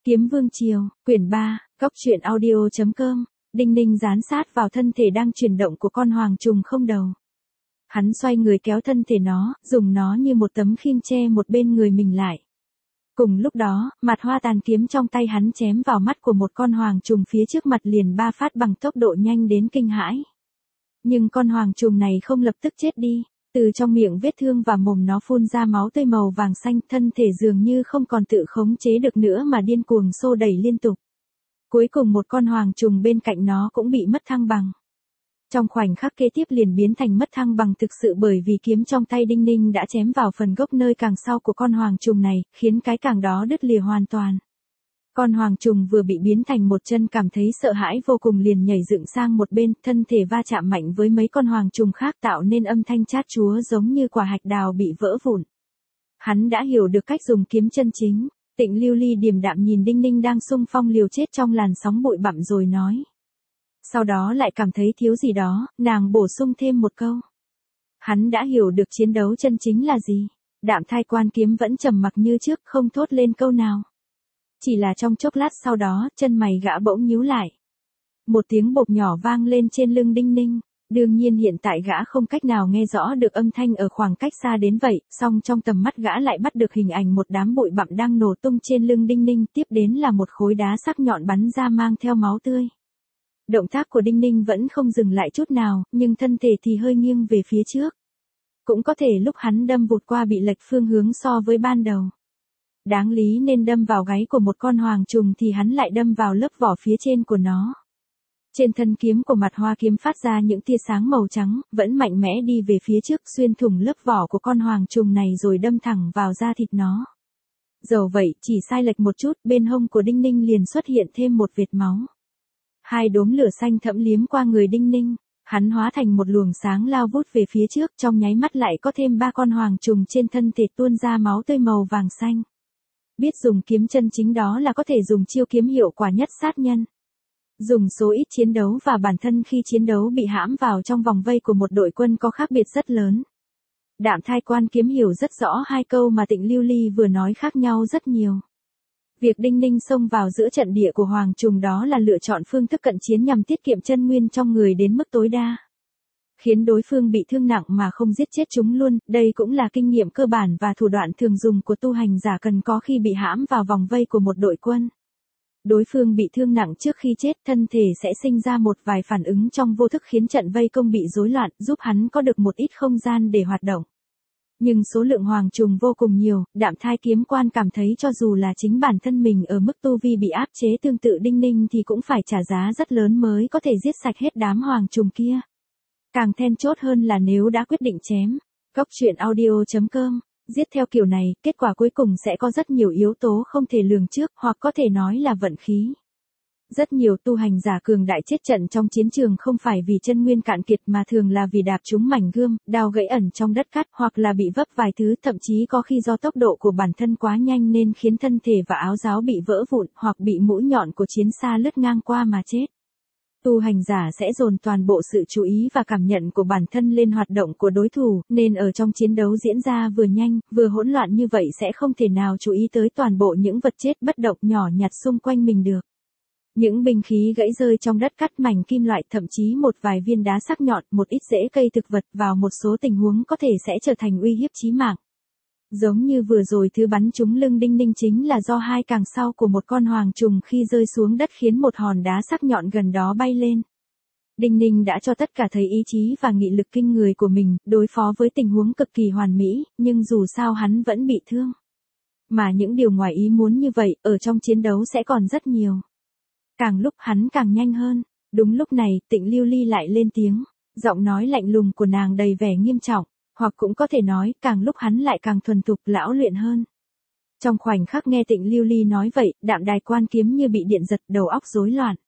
Kiếm Vương Triều, quyển 3, Góc truyện audio.com, Đinh Ninh dán sát vào thân thể đang chuyển động của con hoàng trùng không đầu. Hắn xoay người kéo thân thể nó, dùng nó như một tấm khiên che một bên người mình lại. Cùng lúc đó, mặt hoa tàn kiếm trong tay hắn chém vào mắt của một con hoàng trùng phía trước mặt liền 3 phát bằng tốc độ nhanh đến kinh hãi. Nhưng con hoàng trùng này không lập tức chết đi. Từ trong miệng vết thương và mồm nó phun ra máu tươi màu vàng xanh, thân thể dường như không còn tự khống chế được nữa mà điên cuồng xô đẩy liên tục. Cuối cùng một con hoàng trùng bên cạnh nó cũng bị mất thăng bằng. Trong khoảnh khắc kế tiếp liền biến thành mất thăng bằng thực sự bởi vì kiếm trong tay Đinh Ninh đã chém vào phần gốc nơi càng sau của con hoàng trùng này, khiến cái càng đó đứt lìa hoàn toàn. Con hoàng trùng vừa bị biến thành một chân cảm thấy sợ hãi vô cùng liền nhảy dựng sang một bên, thân thể va chạm mạnh với mấy con hoàng trùng khác tạo nên âm thanh chát chúa giống như quả hạch đào bị vỡ vụn. Hắn đã hiểu được cách dùng kiếm chân chính. Tịnh Lưu Ly điềm đạm nhìn Đinh Ninh đang xung phong liều chết trong làn sóng bụi bặm rồi nói. Sau đó lại cảm thấy thiếu gì đó, nàng bổ sung thêm một câu. Hắn đã hiểu được chiến đấu chân chính là gì. Đạm Thai Quan Kiếm vẫn trầm mặc như trước, không thốt lên câu nào. Chỉ là trong chốc lát sau đó, chân mày gã bỗng nhíu lại. Một tiếng bộp nhỏ vang lên trên lưng Đinh Ninh. Đương nhiên hiện tại gã không cách nào nghe rõ được âm thanh ở khoảng cách xa đến vậy, song trong tầm mắt gã lại bắt được hình ảnh một đám bụi bặm đang nổ tung trên lưng Đinh Ninh, tiếp đến là một khối đá sắc nhọn bắn ra mang theo máu tươi. Động tác của Đinh Ninh vẫn không dừng lại chút nào, nhưng thân thể thì hơi nghiêng về phía trước. Cũng có thể lúc hắn đâm vụt qua bị lệch phương hướng so với ban đầu. Đáng lý nên đâm vào gáy của một con hoàng trùng thì hắn lại đâm vào lớp vỏ phía trên của nó. Trên thân kiếm của mặt hoa kiếm phát ra những tia sáng màu trắng, vẫn mạnh mẽ đi về phía trước xuyên thủng lớp vỏ của con hoàng trùng này rồi đâm thẳng vào da thịt nó. Dẫu vậy, chỉ sai lệch một chút, bên hông của Đinh Ninh liền xuất hiện thêm một vệt máu. Hai đốm lửa xanh thẫm liếm qua người Đinh Ninh, hắn hóa thành một luồng sáng lao vút về phía trước, trong nháy mắt lại có thêm 3 con hoàng trùng trên thân thể tuôn ra máu tươi màu vàng xanh. Biết dùng kiếm chân chính đó là có thể dùng chiêu kiếm hiệu quả nhất sát nhân. Dùng số ít chiến đấu và bản thân khi chiến đấu bị hãm vào trong vòng vây của một đội quân có khác biệt rất lớn. Đạm Thai Quan Kiếm hiểu rất rõ hai câu mà Tịnh Lưu Ly vừa nói khác nhau rất nhiều. Việc Đinh Ninh xông vào giữa trận địa của hoàng trùng đó là lựa chọn phương thức cận chiến nhằm tiết kiệm chân nguyên trong người đến mức tối đa. Khiến đối phương bị thương nặng mà không giết chết chúng luôn, đây cũng là kinh nghiệm cơ bản và thủ đoạn thường dùng của tu hành giả cần có khi bị hãm vào vòng vây của một đội quân. Đối phương bị thương nặng trước khi chết, thân thể sẽ sinh ra một vài phản ứng trong vô thức khiến trận vây công bị rối loạn, giúp hắn có được một ít không gian để hoạt động. Nhưng số lượng hoàng trùng vô cùng nhiều, Đạm Thai Kiếm Quan cảm thấy cho dù là chính bản thân mình ở mức tu vi bị áp chế tương tự Đinh Ninh thì cũng phải trả giá rất lớn mới có thể giết sạch hết đám hoàng trùng kia. Càng then chốt hơn là nếu đã quyết định chém, Góc truyện audio.com, giết theo kiểu này, kết quả cuối cùng sẽ có rất nhiều yếu tố không thể lường trước, hoặc có thể nói là vận khí. Rất nhiều tu hành giả cường đại chết trận trong chiến trường không phải vì chân nguyên cạn kiệt mà thường là vì đạp trúng mảnh gươm, đao gãy ẩn trong đất cát, hoặc là bị vấp vài thứ, thậm chí có khi do tốc độ của bản thân quá nhanh nên khiến thân thể và áo giáp bị vỡ vụn, hoặc bị mũi nhọn của chiến xa lướt ngang qua mà chết. Tu hành giả sẽ dồn toàn bộ sự chú ý và cảm nhận của bản thân lên hoạt động của đối thủ, nên ở trong chiến đấu diễn ra vừa nhanh, vừa hỗn loạn như vậy sẽ không thể nào chú ý tới toàn bộ những vật chết bất động nhỏ nhặt xung quanh mình được. Những binh khí gãy rơi trong đất cắt, mảnh kim loại, thậm chí một vài viên đá sắc nhọn, một ít rễ cây thực vật vào một số tình huống có thể sẽ trở thành uy hiếp chí mạng. Giống như vừa rồi thứ bắn trúng lưng Đinh Ninh chính là do hai càng sau của một con hoàng trùng khi rơi xuống đất khiến một hòn đá sắc nhọn gần đó bay lên. Đinh Ninh đã cho tất cả thấy ý chí và nghị lực kinh người của mình, đối phó với tình huống cực kỳ hoàn mỹ, nhưng dù sao hắn vẫn bị thương. Mà những điều ngoài ý muốn như vậy, ở trong chiến đấu sẽ còn rất nhiều. Càng lúc hắn càng nhanh hơn. Đúng lúc này, Tịnh Lưu Ly lại lên tiếng. Giọng nói lạnh lùng của nàng đầy vẻ nghiêm trọng. Hoặc cũng có thể nói, càng lúc hắn lại càng thuần thục, lão luyện hơn. Trong khoảnh khắc nghe Tịnh Lưu Ly nói vậy, Đạm Đài Quan Kiếm như bị điện giật, đầu óc rối loạn.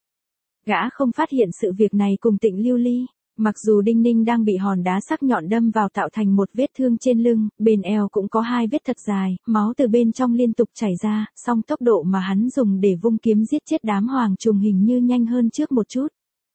Gã không phát hiện sự việc này cùng Tịnh Lưu Ly. Mặc dù Đinh Ninh đang bị hòn đá sắc nhọn đâm vào tạo thành một vết thương trên lưng, bên eo cũng có 2 vết thật dài, máu từ bên trong liên tục chảy ra, song tốc độ mà hắn dùng để vung kiếm giết chết đám hoàng trùng hình như nhanh hơn trước một chút.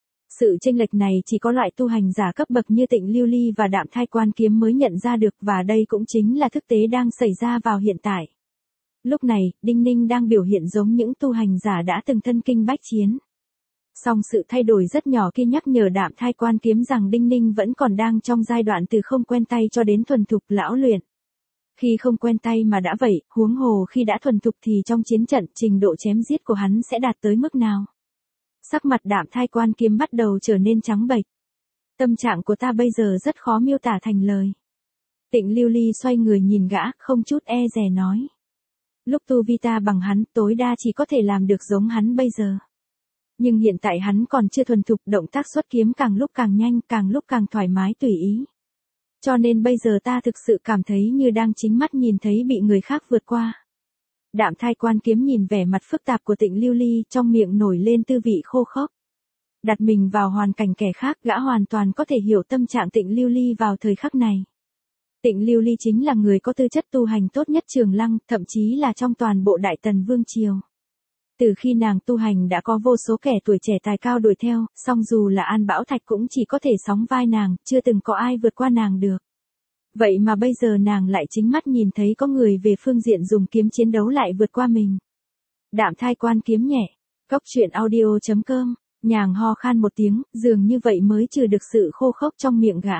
Sự chênh lệch này chỉ có loại tu hành giả cấp bậc như Tịnh Lưu Ly và Đạm Thai Quan Kiếm mới nhận ra được, và đây cũng chính là thực tế đang xảy ra vào hiện tại. Lúc này, Đinh Ninh đang biểu hiện giống những tu hành giả đã từng thân kinh bách chiến. Song sự thay đổi rất nhỏ kia nhắc nhở Đạm Thai Quan Kiếm rằng Đinh Ninh vẫn còn đang trong giai đoạn từ không quen tay cho đến thuần thục lão luyện. Khi không quen tay mà đã vậy, huống hồ khi đã thuần thục thì trong chiến trận trình độ chém giết của hắn sẽ đạt tới mức nào? Sắc mặt Đạm Thai Quan Kiếm bắt đầu trở nên trắng bệch. Tâm trạng của ta bây giờ rất khó miêu tả thành lời. Tịnh Lưu Ly xoay người nhìn gã, không chút e dè nói. Lúc tu vi ta bằng hắn, tối đa chỉ có thể làm được giống hắn bây giờ. Nhưng hiện tại hắn còn chưa thuần thục, động tác xuất kiếm càng lúc càng nhanh, càng lúc càng thoải mái tùy ý. Cho nên bây giờ ta thực sự cảm thấy như đang chính mắt nhìn thấy bị người khác vượt qua. Đạm Thai Quan Kiếm nhìn vẻ mặt phức tạp của Tịnh Lưu Ly, trong miệng nổi lên tư vị khô khốc. Đặt mình vào hoàn cảnh kẻ khác, gã hoàn toàn có thể hiểu tâm trạng Tịnh Lưu Ly vào thời khắc này. Tịnh Lưu Ly chính là người có tư chất tu hành tốt nhất Trường Lăng, thậm chí là trong toàn bộ Đại Tần Vương Triều. Từ khi nàng tu hành đã có vô số kẻ tuổi trẻ tài cao đuổi theo, song dù là An Bảo Thạch cũng chỉ có thể sóng vai nàng, chưa từng có ai vượt qua nàng được. Vậy mà bây giờ nàng lại chính mắt nhìn thấy có người về phương diện dùng kiếm chiến đấu lại vượt qua mình. Đạm Thai Quan Kiếm nhẹ. Cốc truyện audio.com. Nhàng ho khan một tiếng, dường như vậy mới trừ được sự khô khốc trong miệng gã.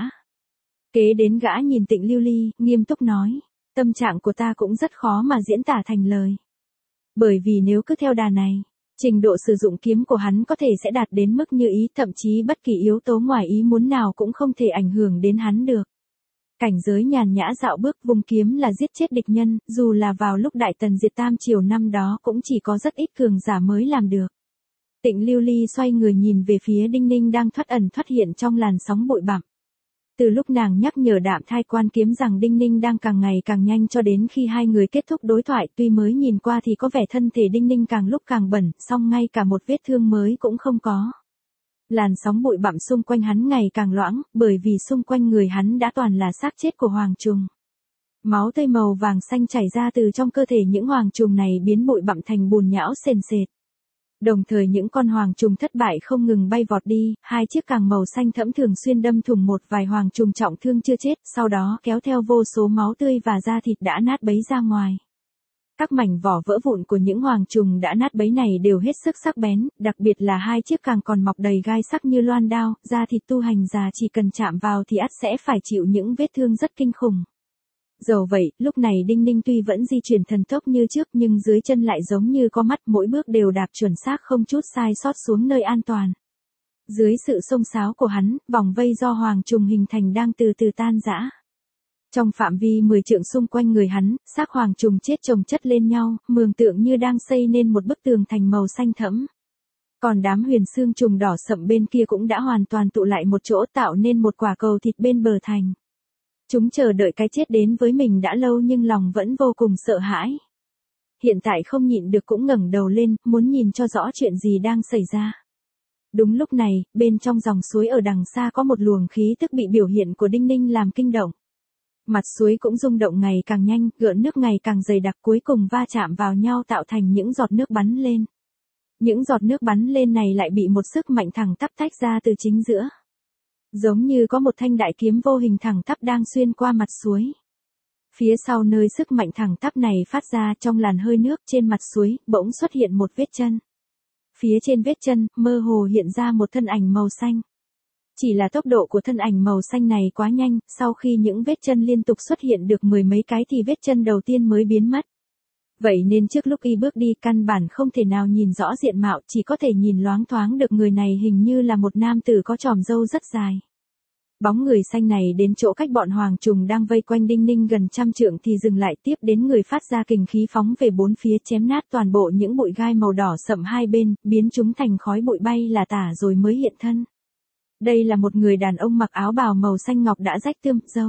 Kế đến gã nhìn Tịnh Lưu Ly, nghiêm túc nói. Tâm trạng của ta cũng rất khó mà diễn tả thành lời. Bởi vì nếu cứ theo đà này, trình độ sử dụng kiếm của hắn có thể sẽ đạt đến mức như ý, thậm chí bất kỳ yếu tố ngoài ý muốn nào cũng không thể ảnh hưởng đến hắn được. Cảnh giới nhàn nhã dạo bước vung kiếm là giết chết địch nhân, dù là vào lúc Đại Tần diệt Tam Triều năm đó cũng chỉ có rất ít cường giả mới làm được. Tịnh Lưu Ly xoay người nhìn về phía Đinh Ninh đang thoát ẩn thoát hiện trong làn sóng bụi bặm. Từ lúc nàng nhắc nhở Đạm Thai Quan Kiếm rằng Đinh Ninh đang càng ngày càng nhanh cho đến khi hai người kết thúc đối thoại, tuy mới nhìn qua thì có vẻ thân thể Đinh Ninh càng lúc càng bẩn, song ngay cả một vết thương mới cũng không có. Làn sóng bụi bặm xung quanh hắn ngày càng loãng, bởi vì xung quanh người hắn đã toàn là xác chết của hoàng trùng. Máu tươi màu vàng xanh chảy ra từ trong cơ thể những hoàng trùng này biến bụi bặm thành bùn nhão sền sệt. Đồng thời những con hoàng trùng thất bại không ngừng bay vọt đi, hai chiếc càng màu xanh thẫm thường xuyên đâm thủng một vài hoàng trùng trọng thương chưa chết, sau đó kéo theo vô số máu tươi và da thịt đã nát bấy ra ngoài. Các mảnh vỏ vỡ vụn của những hoàng trùng đã nát bấy này đều hết sức sắc bén, đặc biệt là hai chiếc càng còn mọc đầy gai sắc như loan đao, da thịt tu hành giả chỉ cần chạm vào thì ắt sẽ phải chịu những vết thương rất kinh khủng. Dầu vậy, lúc này Đinh Ninh tuy vẫn di chuyển thần tốc như trước nhưng dưới chân lại giống như có mắt, mỗi bước đều đạp chuẩn xác không chút sai sót xuống nơi an toàn. Dưới sự xông xáo của hắn, vòng vây do hoàng trùng hình thành đang từ từ tan rã. Trong phạm vi 10 trượng xung quanh người hắn, xác hoàng trùng chết chồng chất lên nhau, mường tượng như đang xây nên một bức tường thành màu xanh thẫm. Còn đám huyền xương trùng đỏ sậm bên kia cũng đã hoàn toàn tụ lại một chỗ tạo nên một quả cầu thịt bên bờ thành. Chúng chờ đợi cái chết đến với mình đã lâu nhưng lòng vẫn vô cùng sợ hãi. Hiện tại không nhịn được cũng ngẩng đầu lên, muốn nhìn cho rõ chuyện gì đang xảy ra. Đúng lúc này, bên trong dòng suối ở đằng xa có một luồng khí tức bị biểu hiện của Đinh Ninh làm kinh động. Mặt suối cũng rung động ngày càng nhanh, gợn nước ngày càng dày đặc, cuối cùng va chạm vào nhau tạo thành những giọt nước bắn lên. Những giọt nước bắn lên này lại bị một sức mạnh thẳng tắp tách ra từ chính giữa. Giống như có một thanh đại kiếm vô hình thẳng tắp đang xuyên qua mặt suối. Phía sau nơi sức mạnh thẳng tắp này phát ra, trong làn hơi nước trên mặt suối, bỗng xuất hiện một vết chân. Phía trên vết chân, mơ hồ hiện ra một thân ảnh màu xanh. Chỉ là tốc độ của thân ảnh màu xanh này quá nhanh, sau khi những vết chân liên tục xuất hiện được mười mấy cái thì vết chân đầu tiên mới biến mất. Vậy nên trước lúc y bước đi căn bản không thể nào nhìn rõ diện mạo, chỉ có thể nhìn loáng thoáng được người này hình như là một nam tử có chòm râu rất dài. Bóng người xanh này đến chỗ cách bọn hoàng trùng đang vây quanh Đinh Ninh gần 100 trượng thì dừng lại, tiếp đến người phát ra kình khí phóng về bốn phía chém nát toàn bộ những bụi gai màu đỏ sậm hai bên, biến chúng thành khói bụi bay là tả rồi mới hiện thân. Đây là một người đàn ông mặc áo bào màu xanh ngọc đã rách tươm, râu.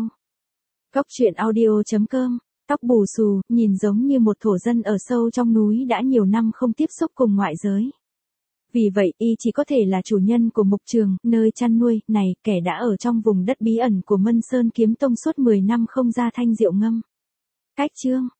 Cốc truyện audio.com, tóc bù xù, nhìn giống như một thổ dân ở sâu trong núi đã nhiều năm không tiếp xúc cùng ngoại giới. Vì vậy, y chỉ có thể là chủ nhân của mục trường, nơi chăn nuôi, này, kẻ đã ở trong vùng đất bí ẩn của Mân Sơn Kiếm Tông suốt 10 năm không ra thanh rượu ngâm. Cách chương